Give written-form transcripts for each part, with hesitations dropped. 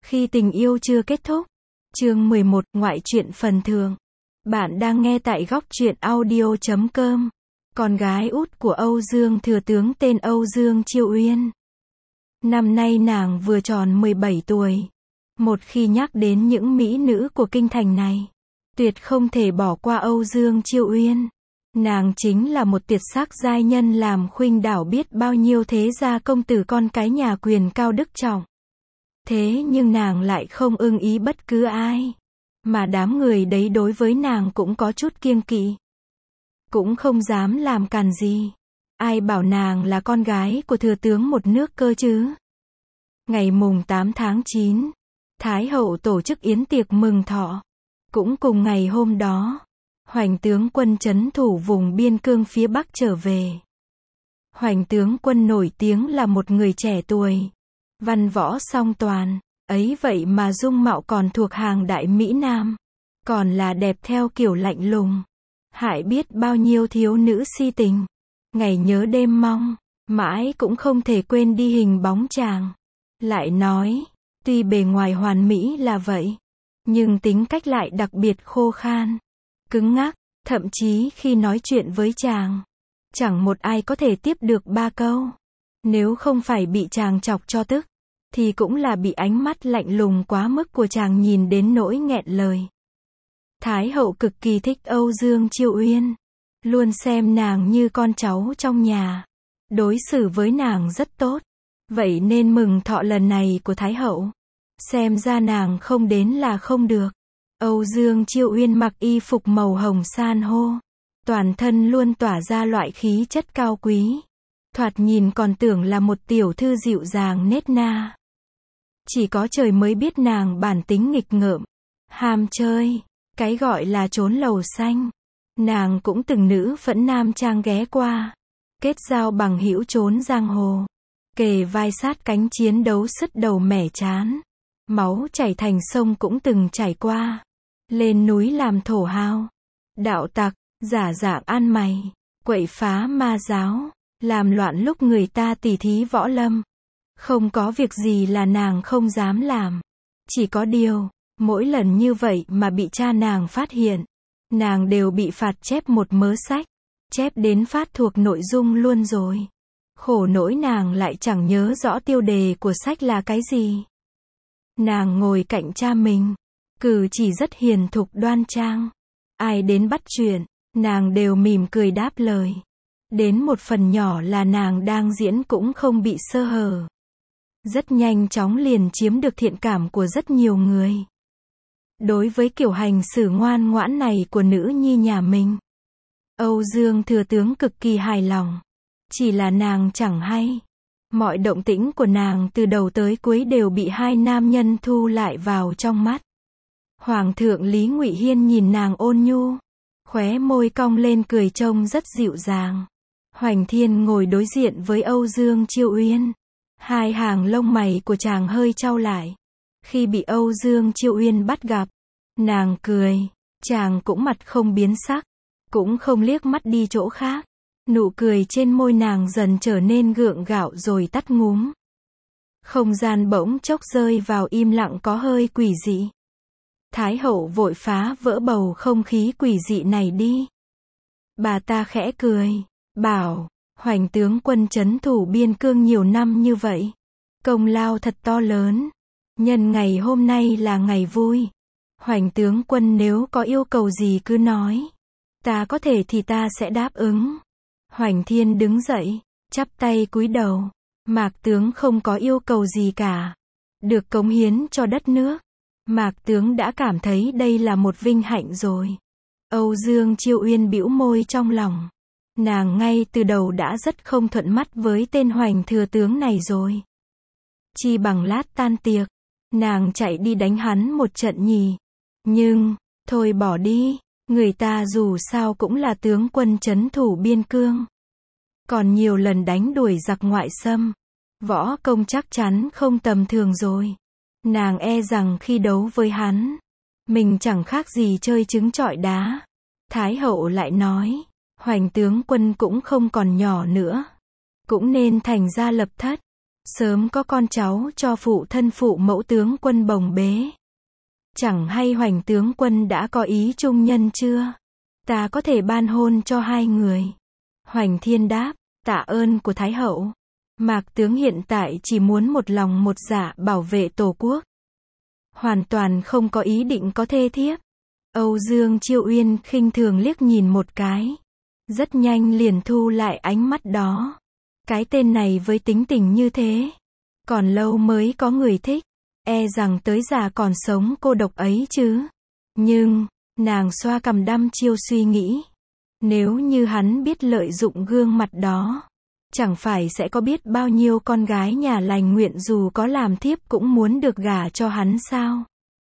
Khi tình yêu chưa kết thúc. Chương 11, ngoại truyện phần thưởng. Bạn đang nghe tại góc truyện audio.com. Con gái út của Âu Dương Thừa Tướng tên Âu Dương Chiêu Uyên. Năm nay nàng vừa tròn 17 tuổi. Một khi nhắc đến những mỹ nữ của kinh thành này, tuyệt không thể bỏ qua Âu Dương Chiêu Uyên. Nàng chính là một tuyệt sắc giai nhân làm khuynh đảo biết bao nhiêu thế gia công tử con cái nhà quyền cao đức trọng. Thế nhưng nàng lại không ưng ý bất cứ ai. Mà đám người đấy đối với nàng cũng có chút kiêng kỵ. Cũng không dám làm càn gì. Ai bảo nàng là con gái của thừa tướng một nước cơ chứ. Ngày mùng 8 tháng 9, Thái hậu tổ chức yến tiệc mừng thọ. Cũng cùng ngày hôm đó, Hoành tướng quân trấn thủ vùng biên cương phía Bắc trở về. Hoành tướng quân nổi tiếng là một người trẻ tuổi, văn võ song toàn, ấy vậy mà dung mạo còn thuộc hàng đại Mỹ Nam. Còn là đẹp theo kiểu lạnh lùng. Hại biết bao nhiêu thiếu nữ si tình. Ngày nhớ đêm mong, mãi cũng không thể quên đi hình bóng chàng. Lại nói, tuy bề ngoài hoàn mỹ là vậy, nhưng tính cách lại đặc biệt khô khan, cứng ngắc, thậm chí khi nói chuyện với chàng, chẳng một ai có thể tiếp được 3 câu. Nếu không phải bị chàng chọc cho tức, thì cũng là bị ánh mắt lạnh lùng quá mức của chàng nhìn đến nỗi nghẹn lời. Thái hậu cực kỳ thích Âu Dương Chiêu Uyên, luôn xem nàng như con cháu trong nhà, đối xử với nàng rất tốt. Vậy nên mừng thọ lần này của Thái hậu, xem ra nàng không đến là không được. Âu Dương Chiêu Uyên mặc y phục màu hồng san hô, toàn thân luôn tỏa ra loại khí chất cao quý, thoạt nhìn còn tưởng là một tiểu thư dịu dàng nết na. Chỉ có trời mới biết nàng bản tính nghịch ngợm, ham chơi, cái gọi là trốn lầu xanh. Nàng cũng từng nữ phẫn nam trang ghé qua, kết giao bằng hữu trốn giang hồ, kề vai sát cánh chiến đấu sứt đầu mẻ chán. Máu chảy thành sông cũng từng chảy qua. Lên núi làm thổ hào, đạo tặc, giả dạng ăn mày, quậy phá ma giáo, làm loạn lúc người ta tỉ thí võ lâm. Không có việc gì là nàng không dám làm. Chỉ có điều, mỗi lần như vậy mà bị cha nàng phát hiện, nàng đều bị phạt chép một mớ sách, chép đến phát thuộc nội dung luôn rồi. Khổ nỗi nàng lại chẳng nhớ rõ tiêu đề của sách là cái gì. Nàng ngồi cạnh cha mình, cử chỉ rất hiền thục đoan trang. Ai đến bắt chuyện, nàng đều mỉm cười đáp lời. Đến một phần nhỏ là nàng đang diễn cũng không bị sơ hở. Rất nhanh chóng liền chiếm được thiện cảm của rất nhiều người. Đối với kiểu hành xử ngoan ngoãn này của nữ nhi nhà mình, Âu Dương Thừa Tướng cực kỳ hài lòng. Chỉ là nàng chẳng hay. Mọi động tĩnh của nàng từ đầu tới cuối đều bị hai nam nhân thu lại vào trong mắt. Hoàng thượng Lý Ngụy Hiên nhìn nàng ôn nhu, khóe môi cong lên cười trông rất dịu dàng. Hoành Thiên ngồi đối diện với Âu Dương Chiêu Uyên. Hai hàng lông mày của chàng hơi chau lại. Khi bị Âu Dương Chiêu Uyên bắt gặp, nàng cười, chàng cũng mặt không biến sắc, cũng không liếc mắt đi chỗ khác. Nụ cười trên môi nàng dần trở nên gượng gạo rồi tắt ngúm. Không gian bỗng chốc rơi vào im lặng có hơi quỷ dị. Thái hậu vội phá vỡ bầu không khí quỷ dị này đi. Bà ta khẽ cười, bảo, Hoành tướng quân trấn thủ biên cương nhiều năm như vậy, công lao thật to lớn. Nhân ngày hôm nay là ngày vui. Hoành tướng quân nếu có yêu cầu gì cứ nói. Ta có thể thì ta sẽ đáp ứng. Hoành Thiên đứng dậy, chắp tay cúi đầu. Mạc tướng không có yêu cầu gì cả. Được cống hiến cho đất nước, Mạc tướng đã cảm thấy đây là một vinh hạnh rồi. Âu Dương Chiêu Uyên bĩu môi trong lòng. Nàng ngay từ đầu đã rất không thuận mắt với tên Hoành thừa tướng này rồi. Chi bằng lát tan tiệc, nàng chạy đi đánh hắn một trận nhì. Nhưng, thôi bỏ đi, người ta dù sao cũng là tướng quân trấn thủ biên cương. Còn nhiều lần đánh đuổi giặc ngoại xâm. Võ công chắc chắn không tầm thường rồi. Nàng e rằng khi đấu với hắn, mình chẳng khác gì chơi trứng trọi đá. Thái hậu lại nói, Hoành tướng quân cũng không còn nhỏ nữa, cũng nên thành gia lập thất. Sớm có con cháu cho phụ thân phụ mẫu tướng quân bồng bế. Chẳng hay Hoành tướng quân đã có ý trung nhân chưa? Ta có thể ban hôn cho hai người. Hoành Thiên đáp, tạ ơn của Thái hậu. Mạc tướng hiện tại chỉ muốn một lòng một dạ bảo vệ Tổ quốc. Hoàn toàn không có ý định có thê thiếp. Âu Dương Chiêu Uyên khinh thường liếc nhìn một cái. Rất nhanh liền thu lại ánh mắt đó. Cái tên này với tính tình như thế, còn lâu mới có người thích. E rằng tới già còn sống cô độc ấy chứ. Nhưng, nàng xoa cằm đăm chiêu suy nghĩ. Nếu như hắn biết lợi dụng gương mặt đó, chẳng phải sẽ có biết bao nhiêu con gái nhà lành nguyện dù có làm thiếp cũng muốn được gả cho hắn sao?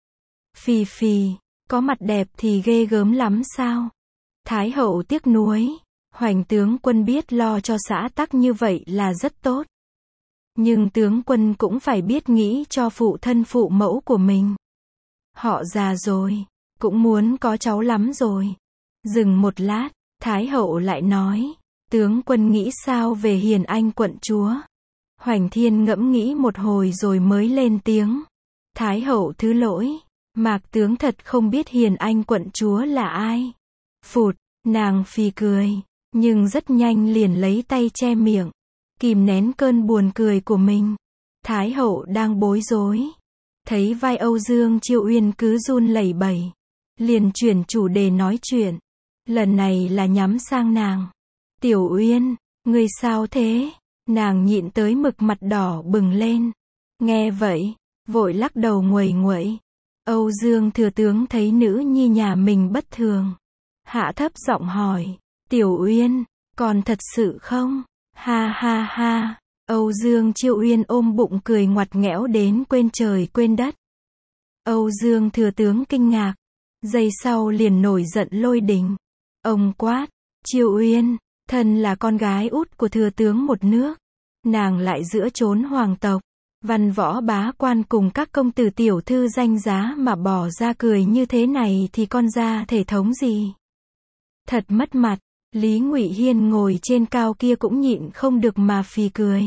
Phì phì, có mặt đẹp thì ghê gớm lắm sao? Thái hậu tiếc nuối, Hoành tướng quân biết lo cho xã tắc như vậy là rất tốt. Nhưng tướng quân cũng phải biết nghĩ cho phụ thân phụ mẫu của mình. Họ già rồi, cũng muốn có cháu lắm rồi. Dừng một lát, Thái hậu lại nói, tướng quân nghĩ sao về Hiền Anh quận chúa? Hoành Thiên ngẫm nghĩ một hồi rồi mới lên tiếng. Thái hậu thứ lỗi, Mạc tướng thật không biết Hiền Anh quận chúa là ai. Phụt, nàng phì cười, nhưng rất nhanh liền lấy tay che miệng, kìm nén cơn buồn cười của mình. Thái hậu đang bối rối, thấy vai Âu Dương Chiêu Uyên cứ run lẩy bẩy, liền chuyển chủ đề nói chuyện. Lần này là nhắm sang nàng. Tiểu Uyên, ngươi sao thế? Nàng nhịn tới mực mặt đỏ bừng lên. Nghe vậy, vội lắc đầu nguầy nguậy. Âu Dương thừa tướng thấy nữ nhi nhà mình bất thường, hạ thấp giọng hỏi, Tiểu Uyên, còn thật sự không? Ha ha ha. Âu Dương Chiêu Uyên ôm bụng cười ngoặt nghẽo đến quên trời quên đất. Âu Dương thừa tướng kinh ngạc, giây sau liền nổi giận lôi đình. Ông quát, Chiêu Uyên, thân là con gái út của thừa tướng một nước, nàng lại giữa chốn hoàng tộc, văn võ bá quan cùng các công tử tiểu thư danh giá mà bỏ ra cười như thế này thì con ra thể thống gì? Thật mất mặt. Lý Ngụy Hiên ngồi trên cao kia cũng nhịn không được mà phì cười.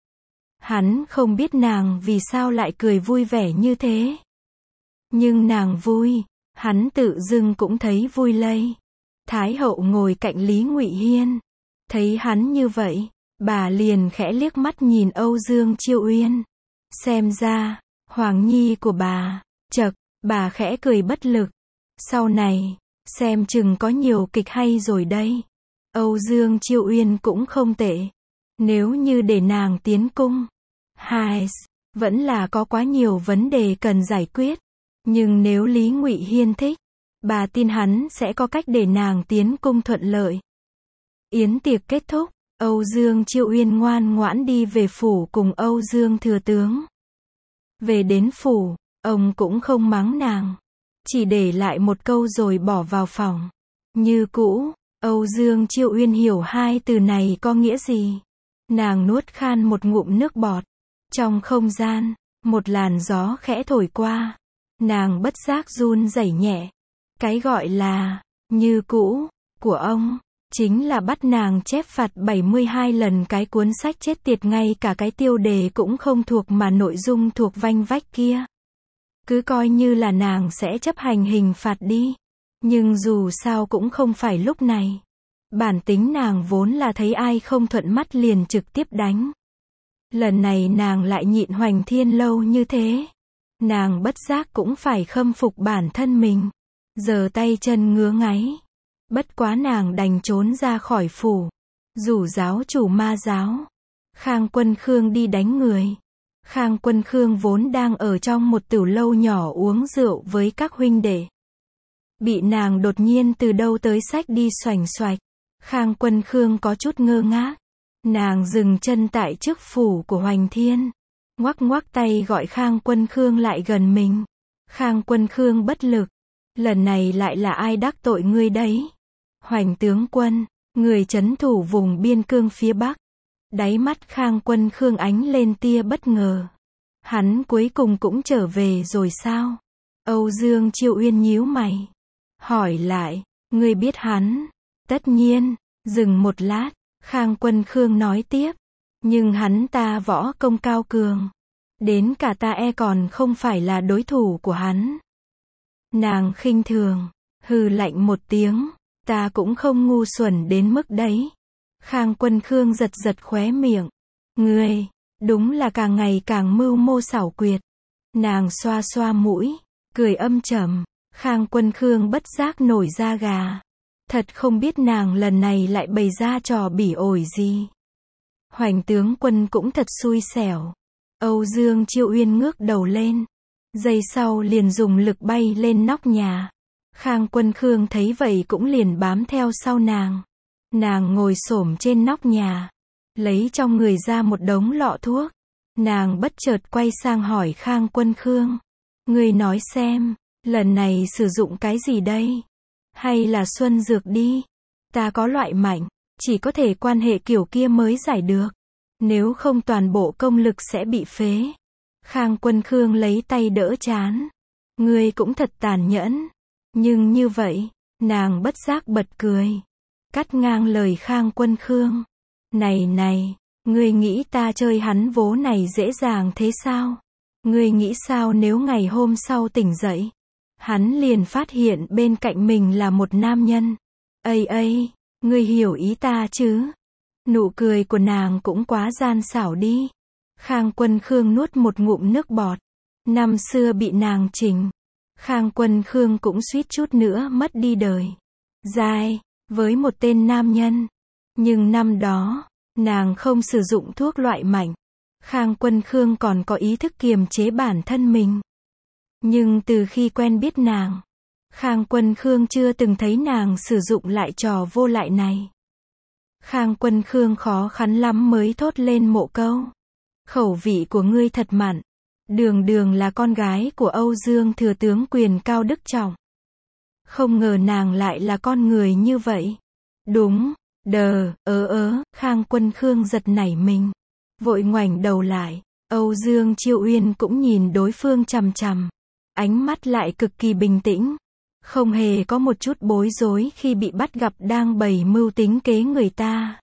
Hắn không biết nàng vì sao lại cười vui vẻ như thế. Nhưng nàng vui, hắn tự dưng cũng thấy vui lây. Thái hậu ngồi cạnh Lý Ngụy Hiên, thấy hắn như vậy, bà liền khẽ liếc mắt nhìn Âu Dương Chiêu Uyên. Xem ra, Hoàng Nhi của bà, chậc, bà khẽ cười bất lực. Sau này, xem chừng có nhiều kịch hay rồi đây. Âu Dương Chiêu Uyên cũng không tệ. Nếu như để nàng tiến cung, vẫn là có quá nhiều vấn đề cần giải quyết. Nhưng nếu Lý Ngụy Hiên thích, bà tin hắn sẽ có cách để nàng tiến cung thuận lợi. Yến tiệc kết thúc, Âu Dương Chiêu Uyên ngoan ngoãn đi về phủ cùng Âu Dương thừa tướng. Về đến phủ, ông cũng không mắng nàng, chỉ để lại một câu rồi bỏ vào phòng. Như cũ, Âu Dương Chiêu Uyên hiểu hai từ này có nghĩa gì. Nàng nuốt khan một ngụm nước bọt. Trong không gian, một làn gió khẽ thổi qua. Nàng bất giác run rẩy nhẹ. Cái gọi là, như cũ, của ông, chính là bắt nàng chép phạt 72 lần cái cuốn sách chết tiệt ngay cả cái tiêu đề cũng không thuộc mà nội dung thuộc vanh vách kia. Cứ coi như là nàng sẽ chấp hành hình phạt đi. Nhưng dù sao cũng không phải lúc này. Bản tính nàng vốn là thấy ai không thuận mắt liền trực tiếp đánh. Lần này nàng lại nhịn Hoành Thiên lâu như thế. Nàng bất giác cũng phải khâm phục bản thân mình. Giờ tay chân ngứa ngáy. Bất quá nàng đành trốn ra khỏi phủ. Rủ giáo chủ Ma giáo Khang Quân Khương đi đánh người. Khang Quân Khương vốn đang ở trong một tiểu lâu nhỏ uống rượu với các huynh đệ. Bị nàng đột nhiên từ đâu tới xách đi xoành xoạch. Khang Quân Khương có chút ngơ ngác. Nàng dừng chân tại trước phủ của Hoành Thiên. Ngoắc ngoắc tay gọi Khang Quân Khương lại gần mình. Khang Quân Khương bất lực. Lần này lại là ai đắc tội ngươi đấy? Hoành tướng quân, người trấn thủ vùng biên cương phía Bắc. Đáy mắt Khang Quân Khương ánh lên tia bất ngờ. Hắn cuối cùng cũng trở về rồi sao? Âu Dương Chiêu Uyên nhíu mày. Hỏi lại, ngươi biết hắn? Tất nhiên. Dừng một lát, Khang Quân Khương nói tiếp. Nhưng hắn ta võ công cao cường. Đến cả ta còn không phải là đối thủ của hắn. Nàng khinh thường, hừ lạnh một tiếng, ta cũng không ngu xuẩn đến mức đấy. Khang Quân Khương giật giật khóe miệng. Ngươi, đúng là càng ngày càng mưu mô xảo quyệt. Nàng xoa xoa mũi, cười âm trầm. Khang Quân Khương bất giác nổi da gà. Thật không biết nàng lần này lại bày ra trò bỉ ổi gì. Hoành tướng quân cũng thật xui xẻo. Âu Dương Chiêu Uyên ngước đầu lên. Giây sau liền dùng lực bay lên nóc nhà. Khang Quân Khương thấy vậy cũng liền bám theo sau nàng. Nàng ngồi xổm trên nóc nhà, lấy trong người ra một đống lọ thuốc. Nàng bất chợt quay sang hỏi Khang Quân Khương. Ngươi nói xem, lần này sử dụng cái gì đây? Hay là xuân dược đi? Ta có loại mạnh, chỉ có thể quan hệ kiểu kia mới giải được. Nếu không toàn bộ công lực sẽ bị phế. Khang Quân Khương lấy tay đỡ trán. Ngươi cũng thật tàn nhẫn. Nhưng như vậy, nàng bất giác bật cười. Cắt ngang lời Khang Quân Khương. Này, ngươi nghĩ ta chơi hắn vố này dễ dàng thế sao? Ngươi nghĩ sao nếu ngày hôm sau tỉnh dậy, hắn liền phát hiện bên cạnh mình là một nam nhân? Ây, ngươi hiểu ý ta chứ? Nụ cười của nàng cũng quá gian xảo đi. Khang Quân Khương nuốt một ngụm nước bọt. Năm xưa bị nàng chỉnh, Khang Quân Khương cũng suýt chút nữa mất đi đời. Dài, với một tên nam nhân. Nhưng năm đó, nàng không sử dụng thuốc loại mạnh. Khang Quân Khương còn có ý thức kiềm chế bản thân mình. Nhưng từ khi quen biết nàng, Khang Quân Khương chưa từng thấy nàng sử dụng lại trò vô lại này. Khang Quân Khương khó khăn lắm mới thốt lên một câu. Khẩu vị của ngươi thật mặn. Đường là con gái của Âu Dương thừa tướng quyền cao đức trọng. Không ngờ nàng lại là con người như vậy. Đúng, Khang Quân Khương giật nảy mình. Vội ngoảnh đầu lại. Âu Dương Chiêu Uyên cũng nhìn đối phương chằm chằm. Ánh mắt lại cực kỳ bình tĩnh. Không hề có một chút bối rối khi bị bắt gặp đang bày mưu tính kế người ta.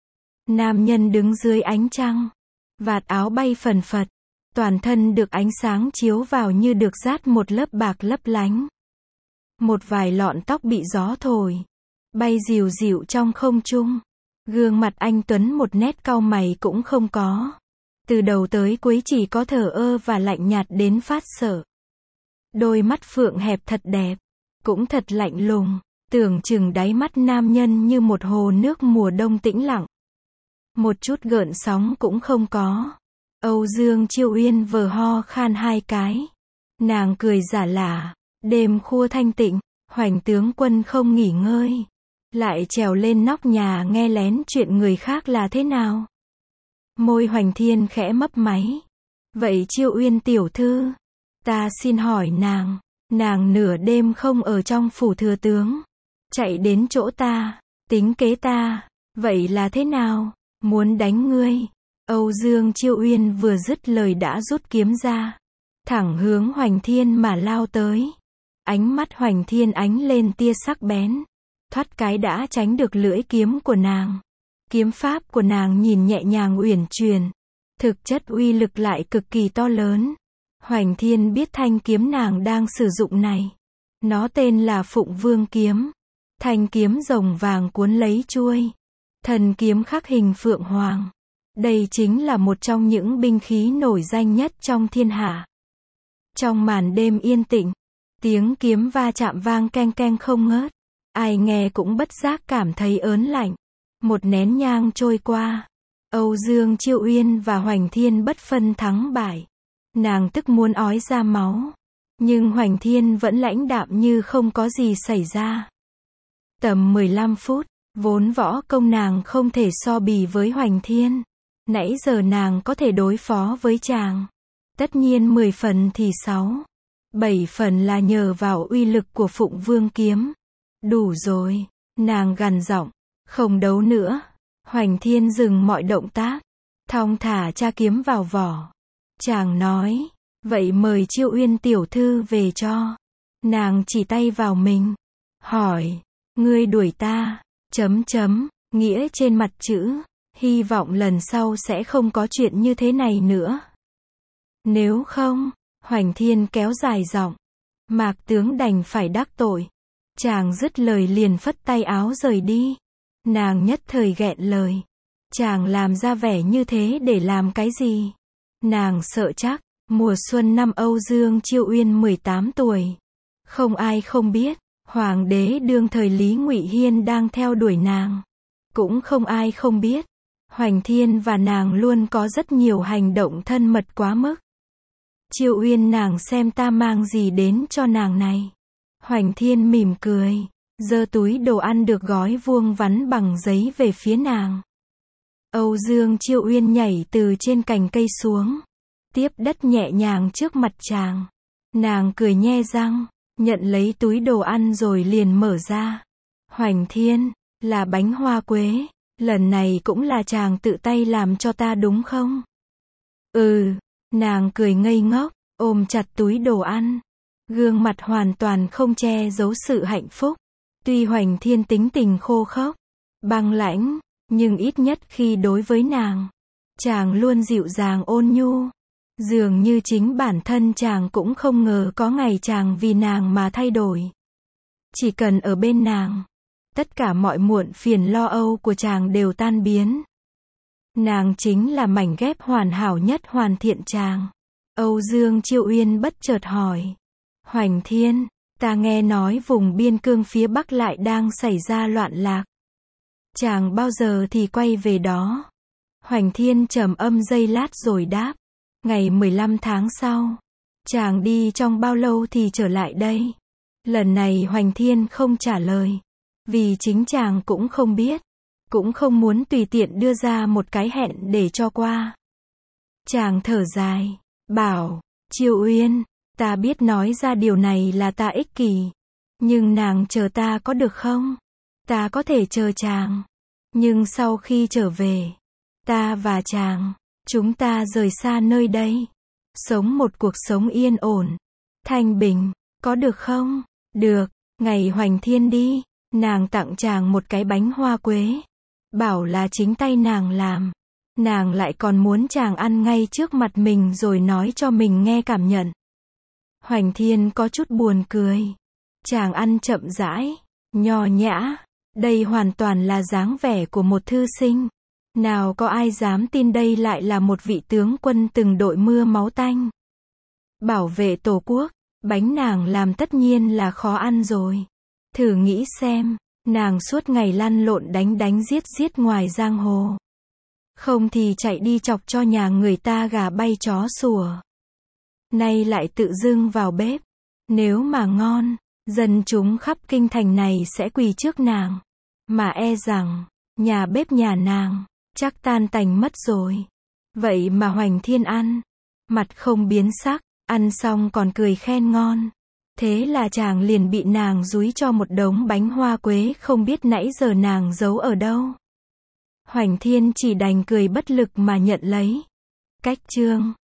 Nam nhân đứng dưới ánh trăng. Vạt áo bay phần phật. Toàn thân được ánh sáng chiếu vào như được dát một lớp bạc lấp lánh. Một vài lọn tóc bị gió thổi, bay dịu dịu trong không trung. Gương mặt anh tuấn một nét cau mày cũng không có. Từ đầu tới cuối chỉ có thờ ơ và lạnh nhạt đến phát sợ. Đôi mắt phượng hẹp thật đẹp, cũng thật lạnh lùng, tưởng chừng đáy mắt nam nhân như một hồ nước mùa đông tĩnh lặng. Một chút gợn sóng cũng không có. Âu Dương Chiêu Uyên vờ ho khan hai cái. Nàng cười giả lả. Đêm khua thanh tịnh, Hoành tướng quân không nghỉ ngơi, lại trèo lên nóc nhà nghe lén chuyện người khác là thế nào. Môi Hoành Thiên khẽ mấp máy. Vậy Chiêu Uyên tiểu thư, ta xin hỏi nàng nửa đêm không ở trong phủ thừa tướng, chạy đến chỗ ta, tính kế ta, vậy là thế nào? Muốn đánh ngươi. Âu Dương Chiêu Uyên vừa dứt lời đã rút kiếm ra, thẳng hướng Hoành Thiên mà lao tới. Ánh mắt Hoành Thiên ánh lên tia sắc bén, thoát cái đã tránh được lưỡi kiếm của nàng. Kiếm pháp của nàng nhìn nhẹ nhàng uyển chuyển, thực chất uy lực lại cực kỳ to lớn. Hoành Thiên biết thanh kiếm nàng đang sử dụng này, nó tên là Phụng Vương kiếm. Thanh kiếm rồng vàng cuốn lấy chuôi, thần kiếm khắc hình phượng hoàng. Đây chính là một trong những binh khí nổi danh nhất trong thiên hạ. Trong màn đêm yên tĩnh, tiếng kiếm va chạm vang keng keng không ngớt. Ai nghe cũng bất giác cảm thấy ớn lạnh. Một nén nhang trôi qua, Âu Dương Chiêu Uyên và Hoành Thiên bất phân thắng bại. Nàng tức muốn ói ra máu, nhưng Hoành Thiên vẫn lãnh đạm như không có gì xảy ra. Tầm 15 phút, vốn võ công nàng không thể so bì với Hoành Thiên. Nãy giờ nàng có thể đối phó với chàng. Tất nhiên 10 phần thì 7 phần là nhờ vào uy lực của Phụng Vương kiếm. Đủ rồi, nàng gằn giọng, không đấu nữa. Hoành Thiên dừng mọi động tác, thong thả tra kiếm vào vỏ. Chàng nói, vậy mời Chiêu Uyên tiểu thư về cho. Nàng chỉ tay vào mình, hỏi, ngươi đuổi ta, nghĩa trên mặt chữ Hy vọng lần sau sẽ không có chuyện như thế này nữa. Nếu không, Hoành Thiên kéo dài giọng. Mạc tướng đành phải đắc tội. Chàng dứt lời liền phất tay áo rời đi. Nàng nhất thời nghẹn lời. Chàng làm ra vẻ như thế để làm cái gì? Nàng sợ chắc, mùa xuân năm Âu Dương Chiêu Uyên 18 tuổi. Không ai không biết, hoàng đế đương thời Lý Ngụy Hiên đang theo đuổi nàng. Cũng không ai không biết, Hoành Thiên và nàng luôn có rất nhiều hành động thân mật quá mức. Chiêu Uyên nàng xem ta mang gì đến cho nàng này. Hoành Thiên mỉm cười, giơ túi đồ ăn được gói vuông vắn bằng giấy về phía nàng. Âu Dương Chiêu Uyên nhảy từ trên cành cây xuống, tiếp đất nhẹ nhàng trước mặt chàng. Nàng cười nhe răng, nhận lấy túi đồ ăn rồi liền mở ra. Hoành Thiên, là bánh hoa quế, lần này cũng là chàng tự tay làm cho ta đúng không? Ừ, nàng cười ngây ngốc, ôm chặt túi đồ ăn. Gương mặt hoàn toàn không che giấu sự hạnh phúc. Tuy Hoành Thiên tính tình khô khốc, băng lãnh, nhưng ít nhất khi đối với nàng, chàng luôn dịu dàng ôn nhu. Dường như chính bản thân chàng cũng không ngờ có ngày chàng vì nàng mà thay đổi. Chỉ cần ở bên nàng, tất cả mọi muộn phiền lo âu của chàng đều tan biến. Nàng chính là mảnh ghép hoàn hảo nhất hoàn thiện chàng. Âu Dương Chiêu Uyên bất chợt hỏi. Hoành Thiên, ta nghe nói vùng biên cương phía Bắc lại đang xảy ra loạn lạc. Chàng bao giờ thì quay về đó? Hoành Thiên trầm âm giây lát rồi đáp. Ngày 15 tháng sau. Chàng đi trong bao lâu thì trở lại đây? Lần này Hoành Thiên không trả lời. Vì chính chàng cũng không biết. Cũng không muốn tùy tiện đưa ra một cái hẹn để cho qua. Chàng thở dài, bảo, Chiêu Uyên, ta biết nói ra điều này là ta ích kỷ. Nhưng nàng chờ ta có được không? Ta có thể chờ chàng. Nhưng sau khi trở về, ta và chàng, chúng ta rời xa nơi đây. Sống một cuộc sống yên ổn, thanh bình, có được không? Được, ngày Hoành Thiên đi, nàng tặng chàng một cái bánh hoa quế. Bảo là chính tay nàng làm. Nàng lại còn muốn chàng ăn ngay trước mặt mình rồi nói cho mình nghe cảm nhận. Hoành Thiên có chút buồn cười. Chàng ăn chậm rãi, nho nhã. Đây hoàn toàn là dáng vẻ của một thư sinh. Nào có ai dám tin đây lại là một vị tướng quân từng đội mưa máu tanh. Bảo vệ Tổ quốc, bánh nàng làm tất nhiên là khó ăn rồi. Thử nghĩ xem, nàng suốt ngày lăn lộn đánh giết ngoài giang hồ. Không thì chạy đi chọc cho nhà người ta gà bay chó sủa. Nay lại tự dưng vào bếp. Nếu mà ngon, dân chúng khắp kinh thành này sẽ quỳ trước nàng. Mà e rằng, nhà bếp nhà nàng, chắc tan tành mất rồi. Vậy mà Hoành Thiên ăn, mặt không biến sắc, ăn xong còn cười khen ngon. Thế là chàng liền bị nàng dúi cho một đống bánh hoa quế không biết nãy giờ nàng giấu ở đâu. Hoành Thiên chỉ đành cười bất lực mà nhận lấy. Cách chương